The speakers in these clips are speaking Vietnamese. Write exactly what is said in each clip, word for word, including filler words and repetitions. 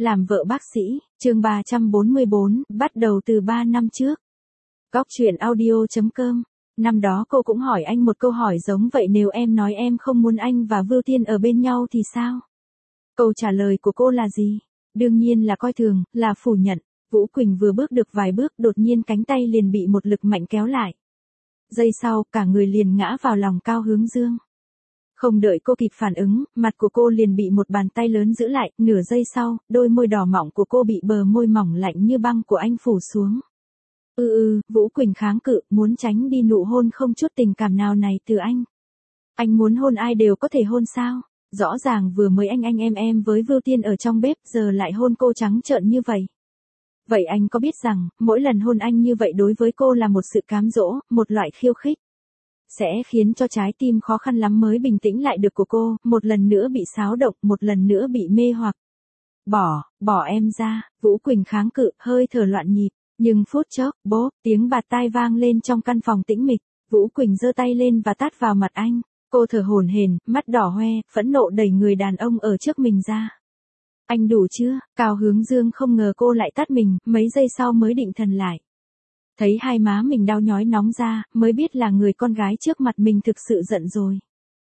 Làm vợ bác sĩ, chương ba trăm bốn mươi bốn, bắt đầu từ ba năm trước. Góc truyện audio.com. Năm đó cô cũng hỏi anh một câu hỏi giống vậy, nếu em nói em không muốn anh và Vưu Tiên ở bên nhau thì sao? Câu trả lời của cô là gì? Đương nhiên là coi thường, là phủ nhận. Vũ Quỳnh vừa bước được vài bước, đột nhiên cánh tay liền bị một lực mạnh kéo lại. Giây sau, cả người liền ngã vào lòng Cao Hướng Dương. Không đợi cô kịp phản ứng, mặt của cô liền bị một bàn tay lớn giữ lại, nửa giây sau, đôi môi đỏ mọng của cô bị bờ môi mỏng lạnh như băng của anh phủ xuống. Ừ ừ, Vũ Quỳnh kháng cự, muốn tránh đi nụ hôn không chút tình cảm nào này từ anh. Anh muốn hôn ai đều có thể hôn sao? Rõ ràng vừa mới anh anh em em với Vưu Tiên ở trong bếp, giờ lại hôn cô trắng trợn như vậy. Vậy anh có biết rằng, mỗi lần hôn anh như vậy đối với cô là một sự cám dỗ, một loại khiêu khích. Sẽ khiến cho trái tim khó khăn lắm mới bình tĩnh lại được của cô, một lần nữa bị xáo động, một lần nữa bị mê hoặc. Bỏ, bỏ em ra, Vũ Quỳnh kháng cự, hơi thở loạn nhịp, nhưng phút chốc, bốp, tiếng bạt tai vang lên trong căn phòng tĩnh mịch, Vũ Quỳnh giơ tay lên và tát vào mặt anh, cô thở hổn hển, mắt đỏ hoe, phẫn nộ đẩy người đàn ông ở trước mình ra. Anh đủ chưa? Cao Hướng Dương không ngờ cô lại tát mình, mấy giây sau mới định thần lại. Thấy hai má mình đau nhói nóng ra, mới biết là người con gái trước mặt mình thực sự giận rồi.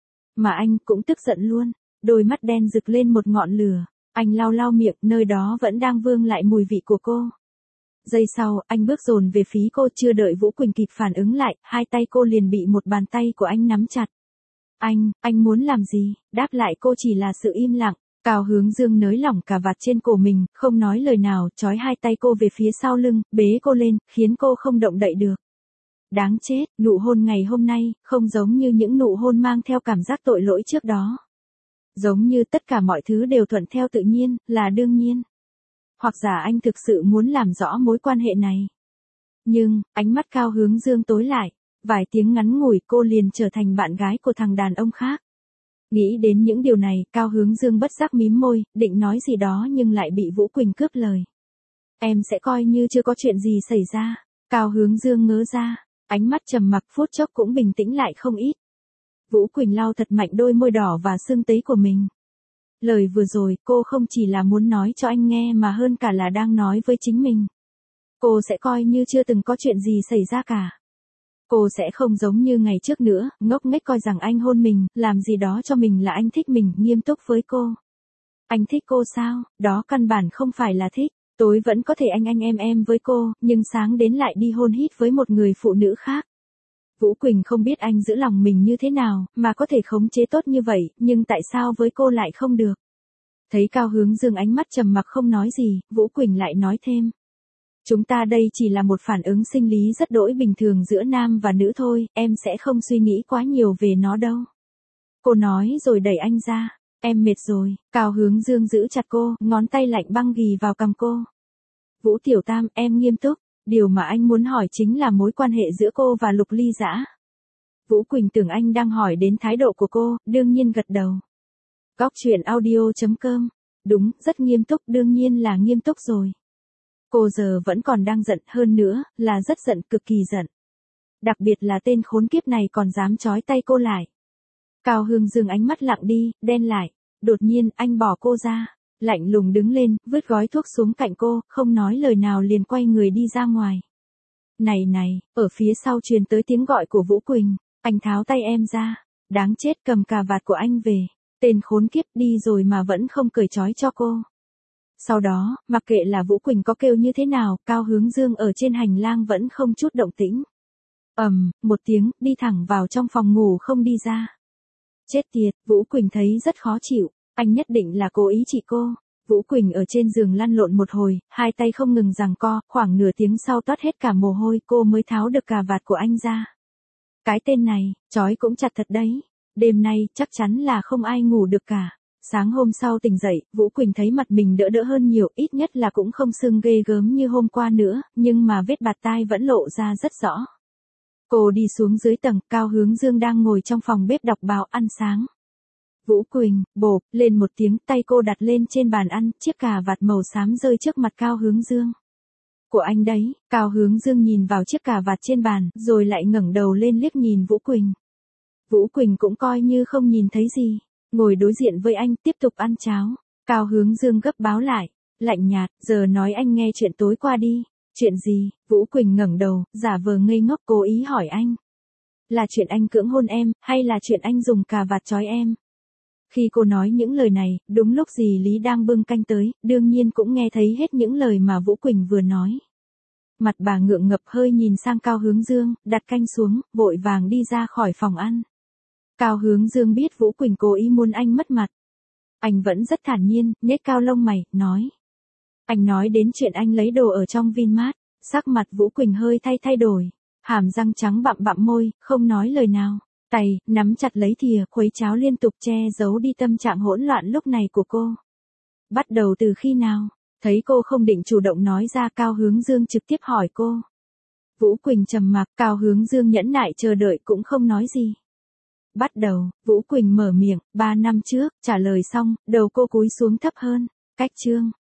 Mà anh cũng tức giận luôn, đôi mắt đen rực lên một ngọn lửa, anh lau lau miệng, nơi đó vẫn đang vương lại mùi vị của cô. Giây sau, anh bước dồn về phía cô, chưa đợi Vũ Quỳnh kịp phản ứng lại, hai tay cô liền bị một bàn tay của anh nắm chặt. Anh, anh muốn làm gì? Đáp lại cô chỉ là sự im lặng. Cao Hướng Dương nới lỏng cà vạt trên cổ mình, không nói lời nào, trói hai tay cô về phía sau lưng, bế cô lên, khiến cô không động đậy được. Đáng chết, nụ hôn ngày hôm nay, không giống như những nụ hôn mang theo cảm giác tội lỗi trước đó. Giống như tất cả mọi thứ đều thuận theo tự nhiên, là đương nhiên. Hoặc giả anh thực sự muốn làm rõ mối quan hệ này. Nhưng, ánh mắt Cao Hướng Dương tối lại, vài tiếng ngắn ngủi cô liền trở thành bạn gái của thằng đàn ông khác. Nghĩ đến những điều này, Cao Hướng Dương bất giác mím môi, định nói gì đó nhưng lại bị Vũ Quỳnh cướp lời. Em sẽ coi như chưa có chuyện gì xảy ra. Cao Hướng Dương ngớ ra, ánh mắt trầm mặc phút chốc cũng bình tĩnh lại không ít. Vũ Quỳnh lau thật mạnh đôi môi đỏ và sưng tấy của mình. Lời vừa rồi cô không chỉ là muốn nói cho anh nghe mà hơn cả là đang nói với chính mình. Cô sẽ coi như chưa từng có chuyện gì xảy ra cả. Cô sẽ không giống như ngày trước nữa, ngốc nghếch coi rằng anh hôn mình, làm gì đó cho mình là anh thích mình, nghiêm túc với cô. Anh thích cô sao? Đó căn bản không phải là thích. Tối vẫn có thể anh anh em em với cô, nhưng sáng đến lại đi hôn hít với một người phụ nữ khác. Vũ Quỳnh không biết anh giữ lòng mình như thế nào, mà có thể khống chế tốt như vậy, nhưng tại sao với cô lại không được? Thấy Cao Hướng Dương ánh mắt trầm mặc không nói gì, Vũ Quỳnh lại nói thêm. Chúng ta đây chỉ là một phản ứng sinh lý rất đỗi bình thường giữa nam và nữ thôi, em sẽ không suy nghĩ quá nhiều về nó đâu. Cô nói rồi đẩy anh ra, em mệt rồi. Cao Hướng Dương giữ chặt cô, ngón tay lạnh băng ghì vào cằm cô. Vũ Tiểu Tam, em nghiêm túc, điều mà anh muốn hỏi chính là mối quan hệ giữa cô và Lục Ly Dã. Vũ Quỳnh tưởng anh đang hỏi đến thái độ của cô, đương nhiên gật đầu. Góc truyện audio.com. Đúng, rất nghiêm túc, đương nhiên là nghiêm túc rồi. Cô giờ vẫn còn đang giận, hơn nữa, là rất giận, cực kỳ giận. Đặc biệt là tên khốn kiếp này còn dám trói tay cô lại. Cao Hướng Dương ánh mắt lặng đi, đen lại. Đột nhiên, anh bỏ cô ra. Lạnh lùng đứng lên, vứt gói thuốc xuống cạnh cô, không nói lời nào liền quay người đi ra ngoài. Này này, ở phía sau truyền tới tiếng gọi của Vũ Quỳnh. Anh tháo tay em ra. Đáng chết, cầm cà vạt của anh về. Tên khốn kiếp đi rồi mà vẫn không cởi trói cho cô. Sau đó, mặc kệ là Vũ Quỳnh có kêu như thế nào, Cao Hướng Dương ở trên hành lang vẫn không chút động tĩnh. Ầm, um, một tiếng, đi thẳng vào trong phòng ngủ không đi ra. Chết tiệt, Vũ Quỳnh thấy rất khó chịu, anh nhất định là cố ý trị cô. Vũ Quỳnh ở trên giường lăn lộn một hồi, hai tay không ngừng giằng co, khoảng nửa tiếng sau toát hết cả mồ hôi, cô mới tháo được cà vạt của anh ra. Cái tên này, trói cũng chặt thật đấy. Đêm nay, chắc chắn là không ai ngủ được cả. Sáng hôm sau tỉnh dậy, Vũ Quỳnh thấy mặt mình đỡ đỡ hơn nhiều, ít nhất là cũng không sưng ghê gớm như hôm qua nữa, nhưng mà vết bạt tai vẫn lộ ra rất rõ. Cô đi xuống dưới tầng, Cao Hướng Dương đang ngồi trong phòng bếp đọc báo ăn sáng. Vũ Quỳnh, bộp, lên một tiếng, tay cô đặt lên trên bàn ăn, chiếc cà vạt màu xám rơi trước mặt Cao Hướng Dương. Của anh đấy. Cao Hướng Dương nhìn vào chiếc cà vạt trên bàn, rồi lại ngẩng đầu lên liếc nhìn Vũ Quỳnh. Vũ Quỳnh cũng coi như không nhìn thấy gì. Ngồi đối diện với anh, tiếp tục ăn cháo. Cao Hướng Dương gấp báo lại. Lạnh nhạt, giờ nói anh nghe chuyện tối qua đi. Chuyện gì? Vũ Quỳnh ngẩng đầu, giả vờ ngây ngốc cố ý hỏi anh. Là chuyện anh cưỡng hôn em, hay là chuyện anh dùng cà vạt trói em? Khi cô nói những lời này, đúng lúc dì Lý đang bưng canh tới, đương nhiên cũng nghe thấy hết những lời mà Vũ Quỳnh vừa nói. Mặt bà ngượng ngập hơi nhìn sang Cao Hướng Dương, đặt canh xuống, vội vàng đi ra khỏi phòng ăn. Cao Hướng Dương biết Vũ Quỳnh cố ý muốn anh mất mặt. Anh vẫn rất thản nhiên, nhếch cao lông mày, nói. Anh nói đến chuyện anh lấy đồ ở trong Vinmart, sắc mặt Vũ Quỳnh hơi thay thay đổi. Hàm răng trắng bặm bặm môi, không nói lời nào. Tay, nắm chặt lấy thìa, khuấy cháo liên tục che giấu đi tâm trạng hỗn loạn lúc này của cô. Bắt đầu từ khi nào? Thấy cô không định chủ động nói ra, Cao Hướng Dương trực tiếp hỏi cô. Vũ Quỳnh trầm mặc, Cao Hướng Dương nhẫn nại chờ đợi cũng không nói gì. Bắt đầu, Vũ Quỳnh mở miệng, ba năm trước, trả lời xong, đầu cô cúi xuống thấp hơn. Cách chương.